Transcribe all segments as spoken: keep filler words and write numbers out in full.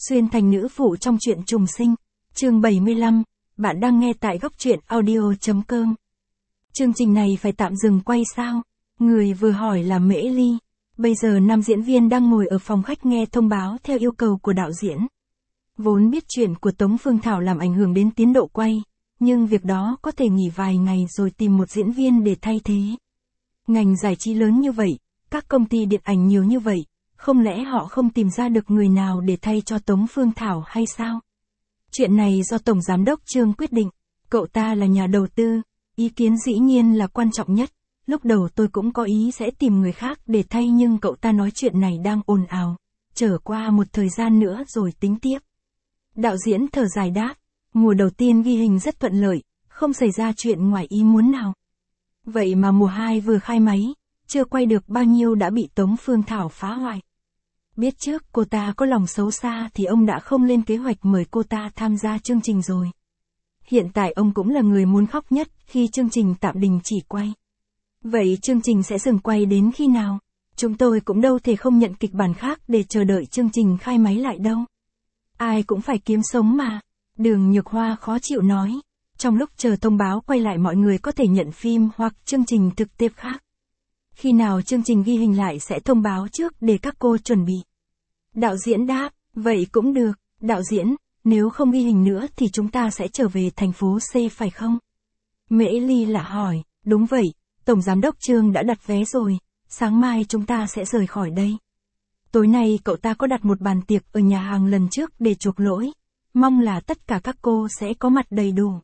Xuyên thành nữ phụ trong truyện trùng sinh. Chương bảy mươi lăm, bạn đang nghe tại góc truyện audio chấm com. Chương trình này phải tạm dừng quay sao? Người vừa hỏi là Mễ Ly. Bây giờ nam diễn viên đang ngồi ở phòng khách nghe thông báo theo yêu cầu của đạo diễn. Vốn biết chuyện của Tống Phương Thảo làm ảnh hưởng đến tiến độ quay, nhưng việc đó có thể nghỉ vài ngày rồi tìm một diễn viên để thay thế. Ngành giải trí lớn như vậy, các công ty điện ảnh nhiều như vậy, không lẽ họ không tìm ra được người nào để thay cho Tống Phương Thảo hay sao? Chuyện này do Tổng Giám đốc Trương quyết định, cậu ta là nhà đầu tư, ý kiến dĩ nhiên là quan trọng nhất. Lúc đầu tôi cũng có ý sẽ tìm người khác để thay nhưng cậu ta nói chuyện này đang ồn ào, trở qua một thời gian nữa rồi tính tiếp. Đạo diễn thở dài đáp, mùa đầu tiên ghi hình rất thuận lợi, không xảy ra chuyện ngoài ý muốn nào. Vậy mà mùa hai vừa khai máy, chưa quay được bao nhiêu đã bị Tống Phương Thảo phá hoại. Biết trước cô ta có lòng xấu xa thì ông đã không lên kế hoạch mời cô ta tham gia chương trình rồi. Hiện tại ông cũng là người muốn khóc nhất khi chương trình tạm đình chỉ quay. Vậy chương trình sẽ dừng quay đến khi nào? Chúng tôi cũng đâu thể không nhận kịch bản khác để chờ đợi chương trình khai máy lại đâu. Ai cũng phải kiếm sống mà. Đường Nhược Hoa khó chịu nói. Trong lúc chờ thông báo quay lại mọi người có thể nhận phim hoặc chương trình thực tiếp khác. Khi nào chương trình ghi hình lại sẽ thông báo trước để các cô chuẩn bị. Đạo diễn đáp, vậy cũng được, đạo diễn, nếu không ghi hình nữa thì chúng ta sẽ trở về thành phố C phải không? Mễ Ly lạ hỏi, đúng vậy, Tổng Giám đốc Trương đã đặt vé rồi, sáng mai chúng ta sẽ rời khỏi đây. Tối nay cậu ta có đặt một bàn tiệc ở nhà hàng lần trước để chuộc lỗi, mong là tất cả các cô sẽ có mặt đầy đủ.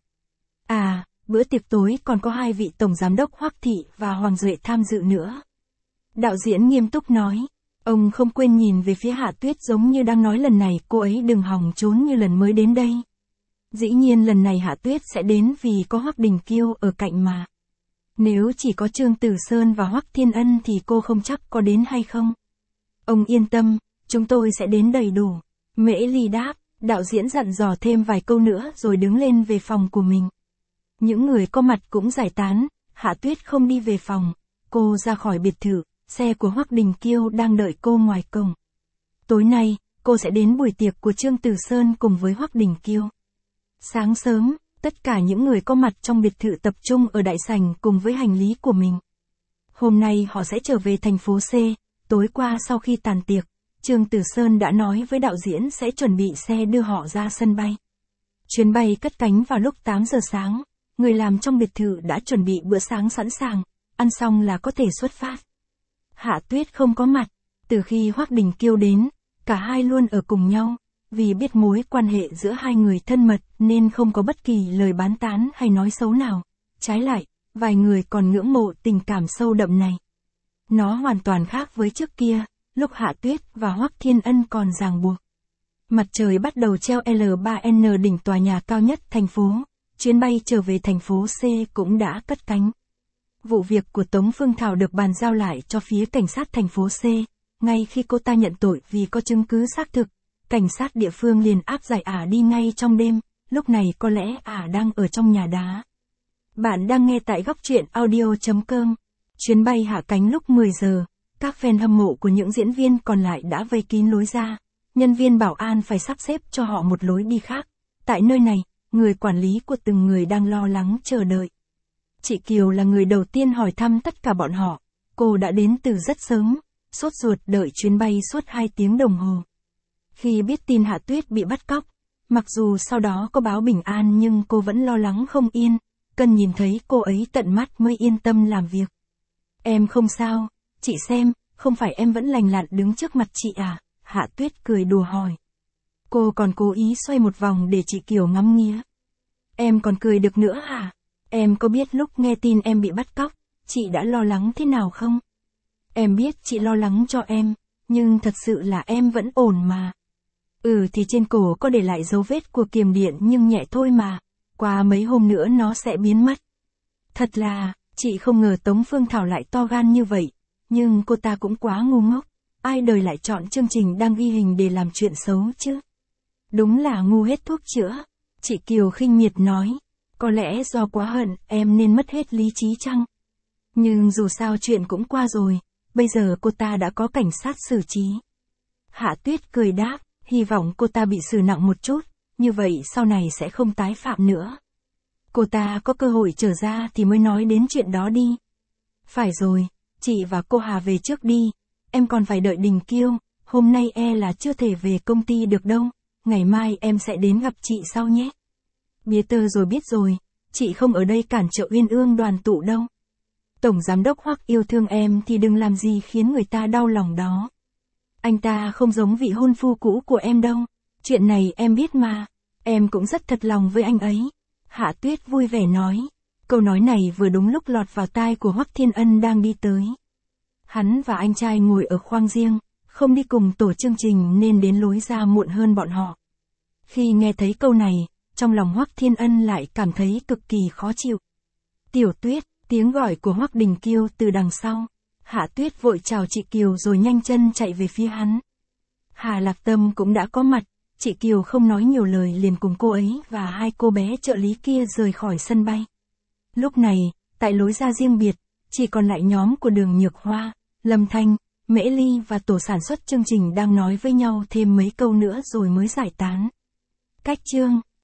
À, bữa tiệc tối còn có hai vị Tổng Giám đốc Hoắc Thị và Hoàng Duệ tham dự nữa. Đạo diễn nghiêm túc nói, ông không quên nhìn về phía Hạ Tuyết giống như đang nói lần này cô ấy đừng hòng trốn như lần mới đến đây. Dĩ nhiên lần này Hạ Tuyết sẽ đến vì có Hoắc Đình Kiêu ở cạnh mà. Nếu chỉ có Trương Tử Sơn và Hoắc Thiên Ân thì cô không chắc có đến hay không. Ông yên tâm, chúng tôi sẽ đến đầy đủ. Mễ Ly đáp, đạo diễn dặn dò thêm vài câu nữa rồi đứng lên về phòng của mình. Những người có mặt cũng giải tán, Hạ Tuyết không đi về phòng, cô ra khỏi biệt thự, xe của Hoắc Đình Kiêu đang đợi cô ngoài cổng. Tối nay, cô sẽ đến buổi tiệc của Trương Tử Sơn cùng với Hoắc Đình Kiêu. Sáng sớm, tất cả những người có mặt trong biệt thự tập trung ở đại sảnh cùng với hành lý của mình. Hôm nay họ sẽ trở về thành phố C, tối qua sau khi tàn tiệc, Trương Tử Sơn đã nói với đạo diễn sẽ chuẩn bị xe đưa họ ra sân bay. Chuyến bay cất cánh vào lúc tám giờ sáng. Người làm trong biệt thự đã chuẩn bị bữa sáng sẵn sàng, ăn xong là có thể xuất phát. Hạ Tuyết không có mặt, từ khi Hoắc Đình Kiêu đến, cả hai luôn ở cùng nhau, vì biết mối quan hệ giữa hai người thân mật nên không có bất kỳ lời bán tán hay nói xấu nào. Trái lại, vài người còn ngưỡng mộ tình cảm sâu đậm này. Nó hoàn toàn khác với trước kia, lúc Hạ Tuyết và Hoắc Thiên Ân còn ràng buộc. Mặt trời bắt đầu treo L ba N đỉnh tòa nhà cao nhất thành phố. Chuyến bay trở về thành phố C cũng đã cất cánh. Vụ việc của Tống Phương Thảo được bàn giao lại cho phía cảnh sát thành phố C. Ngay khi cô ta nhận tội vì có chứng cứ xác thực, cảnh sát địa phương liền áp giải ả đi ngay trong đêm. Lúc này có lẽ ả đang ở trong nhà đá. Bạn đang nghe tại góc truyện audio chấm com. Chuyến bay hạ cánh lúc mười giờ. Các fan hâm mộ của những diễn viên còn lại đã vây kín lối ra. Nhân viên bảo an phải sắp xếp cho họ một lối đi khác. Tại nơi này, người quản lý của từng người đang lo lắng chờ đợi. Chị Kiều là người đầu tiên hỏi thăm tất cả bọn họ. Cô đã đến từ rất sớm, sốt ruột đợi chuyến bay suốt hai tiếng đồng hồ. Khi biết tin Hạ Tuyết bị bắt cóc, mặc dù sau đó có báo bình an nhưng cô vẫn lo lắng không yên, cần nhìn thấy cô ấy tận mắt mới yên tâm làm việc. Em không sao, chị xem, không phải em vẫn lành lặn đứng trước mặt chị à? Hạ Tuyết cười đùa hỏi. Cô còn cố ý xoay một vòng để chị Kiều ngắm nghía. Em còn cười được nữa hả? Em có biết lúc nghe tin em bị bắt cóc, chị đã lo lắng thế nào không? Em biết chị lo lắng cho em, nhưng thật sự là em vẫn ổn mà. Ừ thì trên cổ có để lại dấu vết của kiềm điện nhưng nhẹ thôi mà, qua mấy hôm nữa nó sẽ biến mất. Thật là, chị không ngờ Tống Phương Thảo lại to gan như vậy, nhưng cô ta cũng quá ngu ngốc, ai đời lại chọn chương trình đang ghi hình để làm chuyện xấu chứ? Đúng là ngu hết thuốc chữa. Chị Kiều khinh miệt nói, có lẽ do quá hận em nên mất hết lý trí chăng? Nhưng dù sao chuyện cũng qua rồi, bây giờ cô ta đã có cảnh sát xử trí. Hạ Tuyết cười đáp, Hy vọng cô ta bị xử nặng một chút, như vậy sau này sẽ không tái phạm nữa. Cô ta có cơ hội trở ra thì mới nói đến chuyện đó đi. Phải rồi, chị và cô Hà về trước đi, em còn phải đợi Đình Kiêu, hôm nay e là chưa thể về công ty được đâu, ngày mai em sẽ đến gặp chị sau nhé. Bía tơ rồi biết rồi, chị không ở đây cản trở Uyên Ương đoàn tụ đâu. Tổng giám đốc Hoắc yêu thương em thì đừng làm gì khiến người ta đau lòng đó. Anh ta không giống vị hôn phu cũ của em đâu, chuyện này em biết mà, em cũng rất thật lòng với anh ấy. Hạ Tuyết vui vẻ nói, câu nói này vừa đúng lúc lọt vào tai của Hoắc Thiên Ân đang đi tới. Hắn và anh trai ngồi ở khoang riêng, không đi cùng tổ chương trình nên đến lối ra muộn hơn bọn họ. Khi nghe thấy câu này, trong lòng Hoắc Thiên Ân lại cảm thấy cực kỳ khó chịu. Tiểu Tuyết, tiếng gọi của Hoắc Đình Kiêu từ đằng sau. Hạ Tuyết vội chào chị Kiều rồi nhanh chân chạy về phía hắn. Hà Lạc Tâm cũng đã có mặt, chị Kiều không nói nhiều lời liền cùng cô ấy và hai cô bé trợ lý kia rời khỏi sân bay. Lúc này, tại lối ra riêng biệt, chỉ còn lại nhóm của Đường Nhược Hoa, Lâm Thanh, Mễ Ly và tổ sản xuất chương trình đang nói với nhau thêm mấy câu nữa rồi mới giải tán. Cách chương